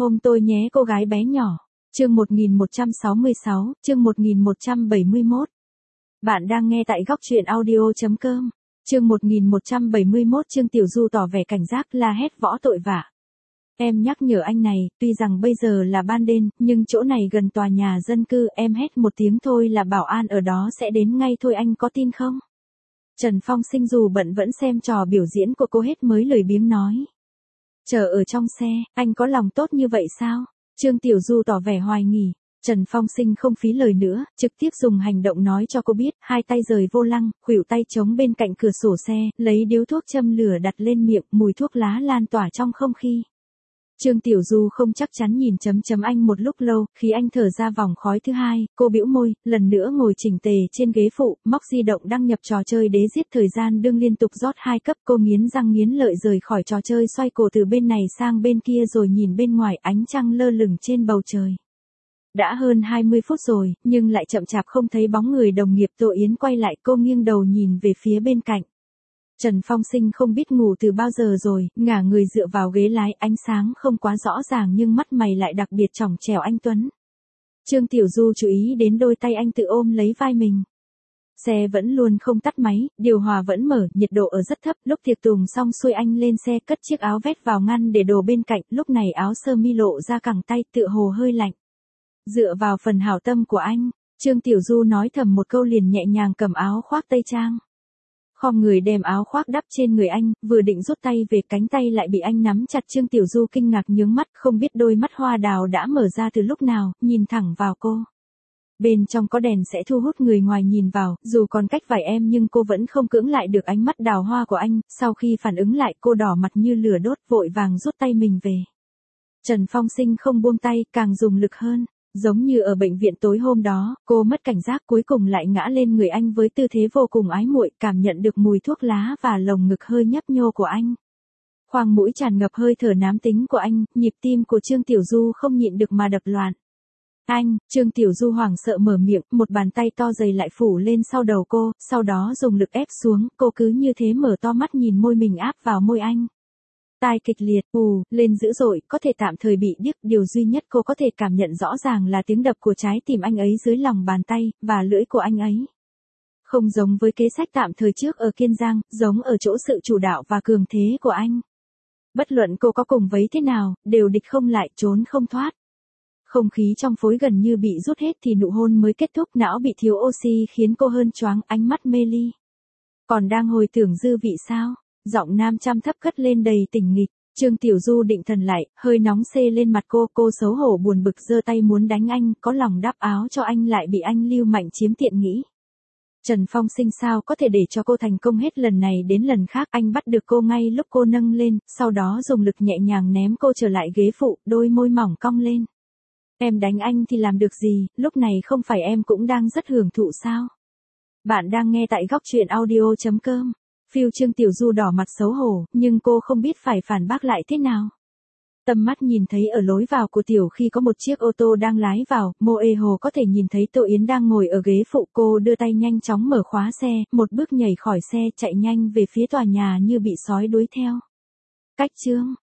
Ôm tôi nhé cô gái bé nhỏ. Chương 1166, chương 1171. Bạn đang nghe tại góc truyện audio.com. Chương 1171. Trương Tiểu Du tỏ vẻ cảnh giác, la hét võ tội vạ. Em nhắc nhở anh này, tuy rằng bây giờ là ban đêm, nhưng chỗ này gần tòa nhà dân cư, em hét một tiếng thôi là bảo an ở đó sẽ đến ngay thôi, anh có tin không? Trần Phong Sinh dù bận vẫn xem trò biểu diễn của cô hết mới lười biếng nói. Chờ ở trong xe, anh có lòng tốt như vậy sao? Trương Tiểu Du tỏ vẻ hoài nghi. Trần Phong Sinh không phí lời nữa, trực tiếp dùng hành động nói cho cô biết, hai tay rời vô lăng, khuỷu tay chống bên cạnh cửa sổ xe, lấy điếu thuốc châm lửa đặt lên miệng, mùi thuốc lá lan tỏa trong không khí. Trương Tiểu Du không chắc chắn nhìn anh một lúc lâu, khi anh thở ra vòng khói thứ hai, cô bĩu môi, lần nữa ngồi chỉnh tề trên ghế phụ, móc di động đăng nhập trò chơi đế giết thời gian đương liên tục rót 2 cấp, cô nghiến răng nghiến lợi rời khỏi trò chơi, xoay cổ từ bên này sang bên kia rồi nhìn bên ngoài, ánh trăng lơ lửng trên bầu trời. Đã hơn 20 phút rồi, nhưng lại chậm chạp không thấy bóng người đồng nghiệp Tô Yến quay lại, cô nghiêng đầu nhìn về phía bên cạnh. Trần Phong Sinh không biết ngủ từ bao giờ rồi, ngả người dựa vào ghế lái, ánh sáng không quá rõ ràng nhưng mắt mày lại đặc biệt trỏng trẻo anh tuấn. Trương Tiểu Du chú ý đến đôi tay anh tự ôm lấy vai mình. Xe vẫn luôn không tắt máy, điều hòa vẫn mở, nhiệt độ ở rất thấp, lúc tiệc tùng xong xuôi anh lên xe cất chiếc áo vest vào ngăn để đồ bên cạnh, lúc này áo sơ mi lộ ra cẳng tay, tựa hồ hơi lạnh. Dựa vào phần hảo tâm của anh, Trương Tiểu Du nói thầm một câu liền nhẹ nhàng cầm áo khoác tây trang. Khom người đem áo khoác đắp trên người anh, vừa định rút tay về, cánh tay lại bị anh nắm chặt. Trương Tiểu Du kinh ngạc nhướng mắt, không biết đôi mắt hoa đào đã mở ra từ lúc nào, nhìn thẳng vào cô. Bên trong có đèn sẽ thu hút người ngoài nhìn vào, dù còn cách vài em nhưng cô vẫn không cưỡng lại được ánh mắt đào hoa của anh, sau khi phản ứng lại cô đỏ mặt như lửa đốt, vội vàng rút tay mình về. Trần Phong Sinh không buông tay, càng dùng lực hơn. Giống như ở bệnh viện tối hôm đó, cô mất cảnh giác cuối cùng lại ngã lên người anh với tư thế vô cùng ái muội, cảm nhận được mùi thuốc lá và lồng ngực hơi nhấp nhô của anh. Khoang mũi tràn ngập hơi thở nam tính của anh, nhịp tim của Trương Tiểu Du không nhịn được mà đập loạn. Anh, Trương Tiểu Du hoảng sợ mở miệng, một bàn tay to dày lại phủ lên sau đầu cô, sau đó dùng lực ép xuống, cô cứ như thế mở to mắt nhìn môi mình áp vào môi anh. Tai kịch liệt, lên dữ dội, có thể tạm thời bị điếc, điều duy nhất cô có thể cảm nhận rõ ràng là tiếng đập của trái tim anh ấy dưới lòng bàn tay, và lưỡi của anh ấy. Không giống với kế sách tạm thời trước ở Kiên Giang, giống ở chỗ sự chủ đạo và cường thế của anh. Bất luận cô có cùng vấy thế nào, đều địch không lại, trốn không thoát. Không khí trong phối gần như bị rút hết thì nụ hôn mới kết thúc, não bị thiếu oxy khiến cô hơn choáng, ánh mắt mê ly. Còn đang hồi tưởng dư vị sao? Giọng nam chăm thấp cất lên đầy tình nghịch. Trương Tiểu Du định thần lại, hơi nóng xê lên mặt cô xấu hổ buồn bực giơ tay muốn đánh anh, có lòng đắp áo cho anh lại bị anh lưu mạnh chiếm tiện nghĩ. Trần Phong Sinh sao có thể để cho cô thành công hết lần này đến lần khác, anh bắt được cô ngay lúc cô nâng lên, sau đó dùng lực nhẹ nhàng ném cô trở lại ghế phụ, đôi môi mỏng cong lên. Em đánh anh thì làm được gì, lúc này không phải em cũng đang rất hưởng thụ sao? Bạn đang nghe tại góc truyện audio.com. Phiêu Trương Tiểu Du đỏ mặt xấu hổ, nhưng cô không biết phải phản bác lại thế nào. Tầm mắt nhìn thấy ở lối vào của Tiểu khi có một chiếc ô tô đang lái vào, mơ hồ có thể nhìn thấy Tô Yến đang ngồi ở ghế phụ, cô đưa tay nhanh chóng mở khóa xe, một bước nhảy khỏi xe chạy nhanh về phía tòa nhà như bị sói đuổi theo. Cách Trương